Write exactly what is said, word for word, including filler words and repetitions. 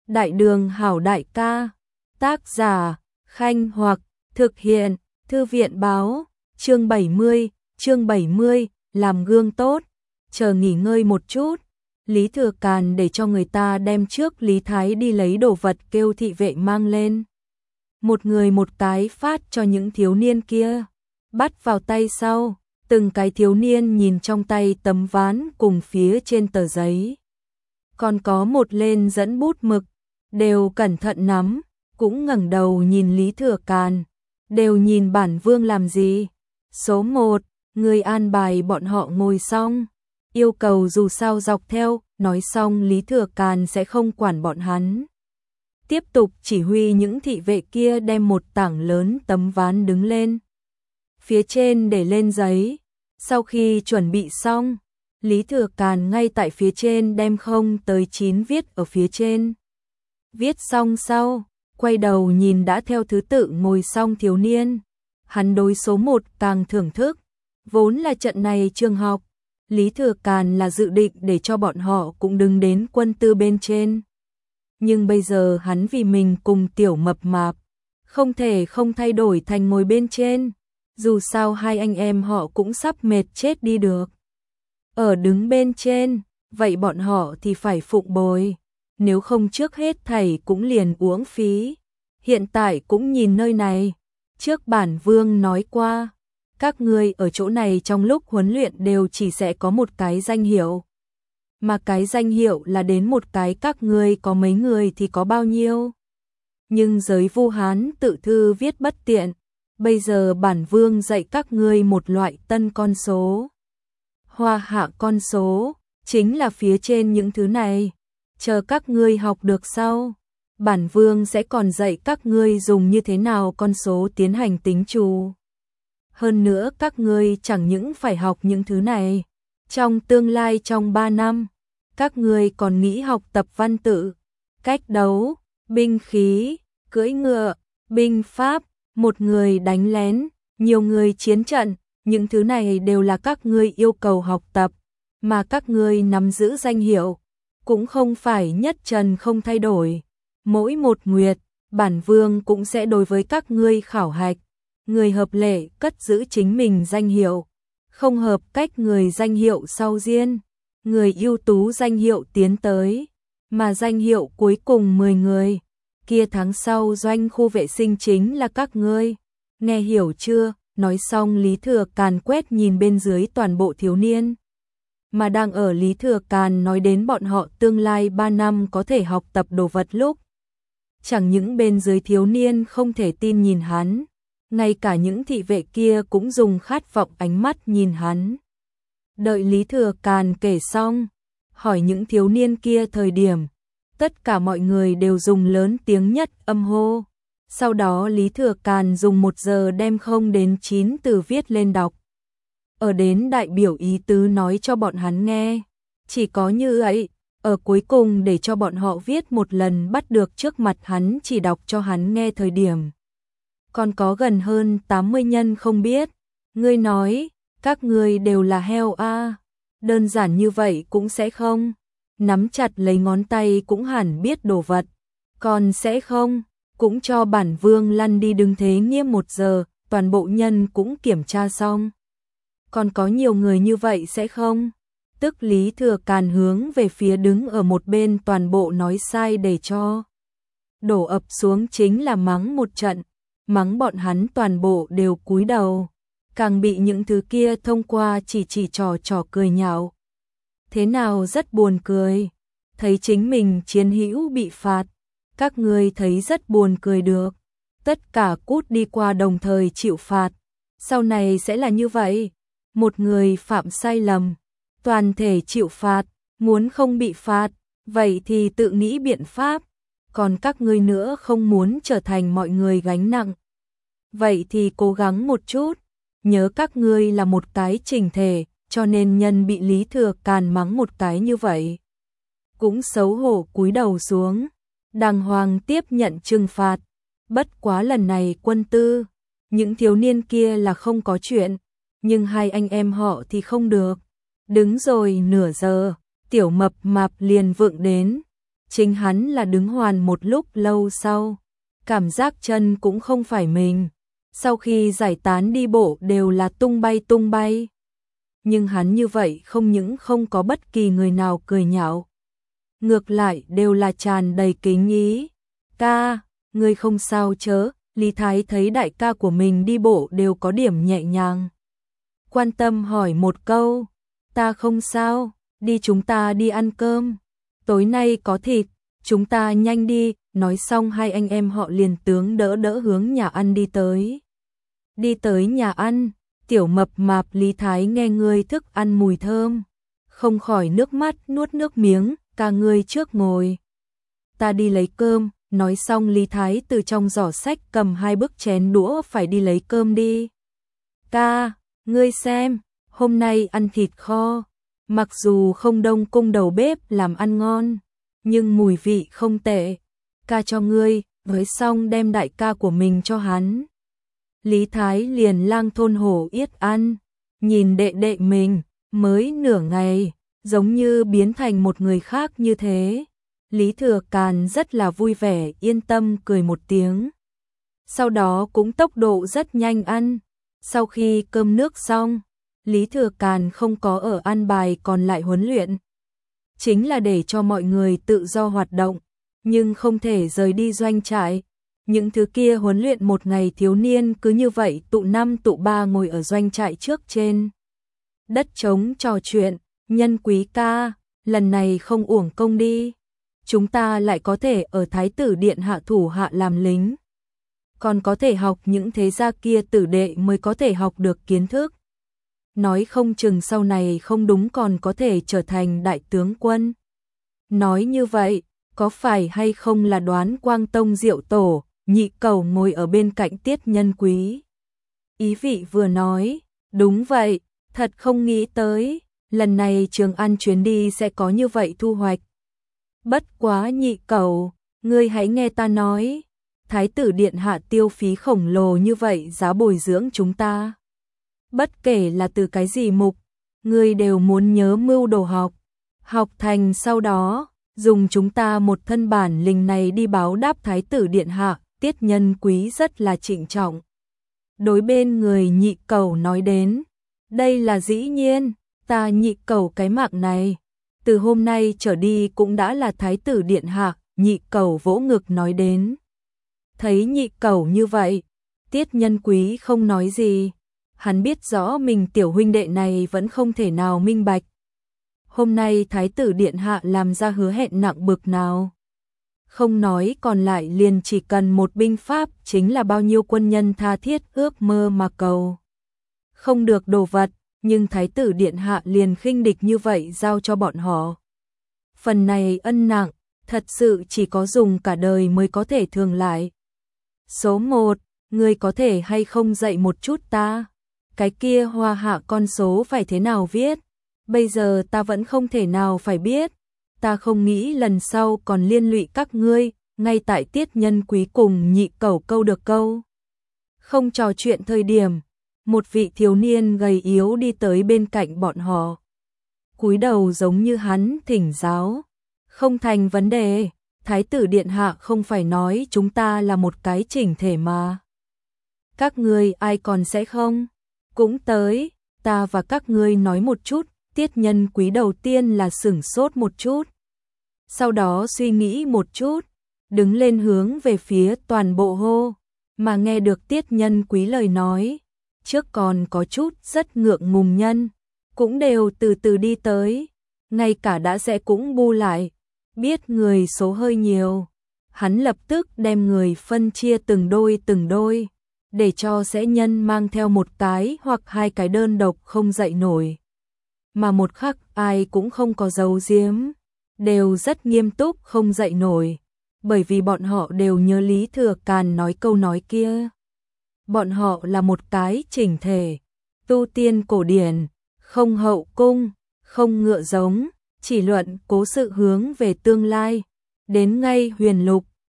Đại đường hảo đại ca. Tác giả, Khanh Hoặc, thực hiện, Thư viện báo, chương bảy mươi, chương bảy mươi, làm gương tốt, chờ nghỉ ngơi một chút. Lý Thừa Càn để cho người ta đem trước Lý Thái đi lấy đồ vật kêu thị vệ mang lên. Một người một cái phát cho những thiếu niên kia, bắt vào tay sau, từng cái thiếu niên nhìn trong tay tấm ván cùng phía trên tờ giấy. Còn có một lên dẫn bút mực, đều cẩn thận nắm, cũng ngẩng đầu nhìn Lý Thừa Càn, đều nhìn bản vương làm gì. Số một, người an bài bọn họ ngồi xong, yêu cầu dù sao dọc theo, nói xong Lý Thừa Càn sẽ không quản bọn hắn. Tiếp tục chỉ huy những thị vệ kia đem một tảng lớn tấm ván đứng lên. Phía trên để lên giấy, sau khi chuẩn bị xong, Lý Thừa Càn ngay tại phía trên đem không tới chín viết ở phía trên. Viết xong sau, quay đầu nhìn đã theo thứ tự ngồi xong thiếu niên. Hắn đối số một càng thưởng thức, vốn là trận này trường học, Lý Thừa Càn là dự định để cho bọn họ cũng đứng đến quân tư bên trên. Nhưng bây giờ hắn vì mình cùng tiểu mập mạp, không thể không thay đổi thành ngồi bên trên, dù sao hai anh em họ cũng sắp mệt chết đi được. Ở đứng bên trên, vậy bọn họ thì phải phụng bồi, nếu không trước hết thầy cũng liền uổng phí. Hiện tại cũng nhìn nơi này, trước bản vương nói qua, các ngươi ở chỗ này trong lúc huấn luyện đều chỉ sẽ có một cái danh hiệu. Mà cái danh hiệu là đến một cái các ngươi có mấy người thì có bao nhiêu. Nhưng giới Vu Hán tự thư viết bất tiện, bây giờ bản vương dạy các ngươi một loại tân con số. Hoa hạ con số, chính là phía trên những thứ này, chờ các ngươi học được sau. Bản vương sẽ còn dạy các ngươi dùng như thế nào con số tiến hành tính trù. Hơn nữa các ngươi chẳng những phải học những thứ này, trong tương lai trong ba năm, các ngươi còn nghĩ học tập văn tự, cách đấu, binh khí, cưỡi ngựa, binh pháp, một người đánh lén, nhiều người chiến trận, những thứ này đều là các ngươi yêu cầu học tập, mà các ngươi nắm giữ danh hiệu, cũng không phải nhất trần không thay đổi. Mỗi một nguyệt, bản vương cũng sẽ đối với các ngươi khảo hạch, người hợp lệ cất giữ chính mình danh hiệu, không hợp cách người danh hiệu sau diên, người ưu tú danh hiệu tiến tới, mà danh hiệu cuối cùng mười người, kia tháng sau doanh khu vệ sinh chính là các ngươi. Nghe hiểu chưa? Nói xong Lý Thừa Càn quét nhìn bên dưới toàn bộ thiếu niên, mà đang ở Lý Thừa Càn nói đến bọn họ tương lai ba năm có thể học tập đồ vật lúc, chẳng những bên dưới thiếu niên không thể tin nhìn hắn, ngay cả những thị vệ kia cũng dùng khát vọng ánh mắt nhìn hắn. Đợi Lý Thừa Càn kể xong, hỏi những thiếu niên kia thời điểm, tất cả mọi người đều dùng lớn tiếng nhất âm hô. Sau đó Lý Thừa Càn dùng một giờ đem không đến chín từ viết lên đọc. Ở đến đại biểu ý tứ nói cho bọn hắn nghe. Chỉ có như vậy, ở cuối cùng để cho bọn họ viết một lần bắt được trước mặt hắn chỉ đọc cho hắn nghe thời điểm. Còn có gần hơn tám mươi nhân không biết. Ngươi nói, các ngươi đều là heo a à. Đơn giản như vậy cũng sẽ không. Nắm chặt lấy ngón tay cũng hẳn biết đồ vật. Còn sẽ không, cũng cho bản vương lăn đi đứng thế nghiêm một giờ, toàn bộ nhân cũng kiểm tra xong. Còn có nhiều người như vậy sẽ không? Tức Lý Thừa Càn hướng về phía đứng ở một bên toàn bộ nói sai để cho. Đổ ập xuống chính là mắng một trận, mắng bọn hắn toàn bộ đều cúi đầu, càng bị những thứ kia thông qua chỉ chỉ trò trò cười nhạo. Thế nào rất buồn cười, thấy chính mình chiến hữu bị phạt, các ngươi thấy rất buồn cười được, tất cả cút đi qua đồng thời chịu phạt, sau này sẽ là như vậy, một người phạm sai lầm, toàn thể chịu phạt, muốn không bị phạt, vậy thì tự nghĩ biện pháp, còn các ngươi nữa không muốn trở thành mọi người gánh nặng. Vậy thì cố gắng một chút, nhớ các ngươi là một cái chỉnh thể, cho nên nhân bị Lý Thừa Càn mắng một cái như vậy. Cũng xấu hổ cúi đầu xuống, đàng hoàng tiếp nhận trừng phạt, bất quá lần này quân tư, những thiếu niên kia là không có chuyện, nhưng hai anh em họ thì không được. Đứng rồi nửa giờ, tiểu mập mạp liền vượng đến, Chính hắn là đứng hoàn một lúc lâu sau, cảm giác chân cũng không phải mình. Sau khi giải tán đi bộ đều là tung bay tung bay. Nhưng hắn như vậy không những không có bất kỳ người nào cười nhạo. Ngược lại đều là tràn đầy kính ý. Ca, ngươi không sao chớ, Lý Thái thấy đại ca của mình đi bộ đều có điểm nhẹ nhàng. Quan tâm hỏi một câu, ta không sao, đi chúng ta đi ăn cơm. Tối nay có thịt, chúng ta nhanh đi, nói xong hai anh em họ liền tướng đỡ đỡ hướng nhà ăn đi tới. Đi tới nhà ăn, tiểu mập mạp Lý Thái nghe người thức ăn mùi thơm. Không khỏi nước mắt nuốt nước miếng, ca ngươi trước ngồi. Ta đi lấy cơm, nói xong Lý Thái từ trong giỏ sách cầm hai bức chén đũa phải đi lấy cơm đi. Ca, ngươi xem, hôm nay ăn thịt kho, mặc dù không đông cung đầu bếp làm ăn ngon, nhưng mùi vị không tệ. Ca cho ngươi, với xong đem đại ca của mình cho hắn. Lý Thái liền lang thôn hổ yết ăn, nhìn đệ đệ mình, mới nửa ngày, giống như biến thành một người khác như thế. Lý Thừa Càn rất là vui vẻ, yên tâm cười một tiếng. Sau đó cũng tốc độ rất nhanh ăn. Sau khi cơm nước xong, Lý Thừa Càn không có ở ăn bài còn lại huấn luyện. Chính là để cho mọi người tự do hoạt động, nhưng không thể rời đi doanh trại. Những thứ kia huấn luyện một ngày thiếu niên cứ như vậy tụ năm tụ ba ngồi ở doanh trại trước trên đất trống trò chuyện. Nhân Quý ca, lần này không uổng công đi. Chúng ta lại có thể ở Thái tử điện hạ thủ hạ làm lính. Còn có thể học những thế gia kia tử đệ mới có thể học được kiến thức. Nói không chừng sau này không đúng còn có thể trở thành đại tướng quân. Nói như vậy, có phải hay không là đoán Quang Tông Diệu Tổ, Nhị Cẩu ngồi ở bên cạnh Tiết Nhân Quý. Ý vị vừa nói, đúng vậy, thật không nghĩ tới, lần này Trường An chuyến đi sẽ có như vậy thu hoạch. Bất quá Nhị Cẩu, ngươi hãy nghe ta nói, Thái tử điện hạ tiêu phí khổng lồ như vậy giá bồi dưỡng chúng ta. Bất kể là từ cái gì mục, ngươi đều muốn nhớ mưu đồ học. Học thành sau đó, dùng chúng ta một thân bản lĩnh này đi báo đáp Thái tử điện hạ. Tiết Nhân Quý rất là trịnh trọng. Đối bên người Nhị Cẩu nói đến, đây là dĩ nhiên, ta Nhị Cẩu cái mạng này, từ hôm nay trở đi cũng đã là Thái tử điện hạ. Nhị Cẩu vỗ ngực nói đến. Thấy Nhị Cẩu như vậy, Tiết Nhân Quý không nói gì. Hắn biết rõ mình tiểu huynh đệ này vẫn không thể nào minh bạch. Hôm nay Thái tử điện hạ làm ra hứa hẹn nặng bực nào. Không nói còn lại liền chỉ cần một binh pháp chính là bao nhiêu quân nhân tha thiết ước mơ mà cầu. Không được đồ vật, nhưng Thái tử điện hạ liền khinh địch như vậy giao cho bọn họ. Phần này ân nặng, thật sự chỉ có dùng cả đời mới có thể thường lại. Số một, ngươi có thể hay không dạy một chút ta? Cái kia hoa hạ con số phải thế nào viết? Bây giờ ta vẫn không thể nào phải biết. Ta không nghĩ lần sau còn liên lụy các ngươi, ngay tại Tiết Nhân Quý cùng Nhị Cẩu câu được câu. Không trò chuyện thời điểm, một vị thiếu niên gầy yếu đi tới bên cạnh bọn họ. Cúi đầu giống như hắn thỉnh giáo. Không thành vấn đề, Thái tử điện hạ không phải nói chúng ta là một cái chỉnh thể mà. Các ngươi ai còn sẽ không? Cũng tới, ta và các ngươi nói một chút. Tiết Nhân Quý đầu tiên là sửng sốt một chút. Sau đó suy nghĩ một chút, đứng lên hướng về phía toàn bộ hô, mà nghe được Tiết Nhân Quý lời nói. Trước còn có chút rất ngượng ngùng nhân, cũng đều từ từ đi tới, ngay cả đã sẽ cũng bu lại, biết người số hơi nhiều. Hắn lập tức đem người phân chia từng đôi từng đôi, để cho sẽ nhân mang theo một cái hoặc hai cái đơn độc không dậy nổi. Mà một khắc ai cũng không có giấu giếm, đều rất nghiêm túc không dậy nổi, bởi vì bọn họ đều nhớ Lý Thừa Càn nói câu nói kia. Bọn họ là một cái chỉnh thể, tu tiên cổ điển, không hậu cung, không ngựa giống, chỉ luận cố sự hướng về tương lai, đến ngay huyền lục,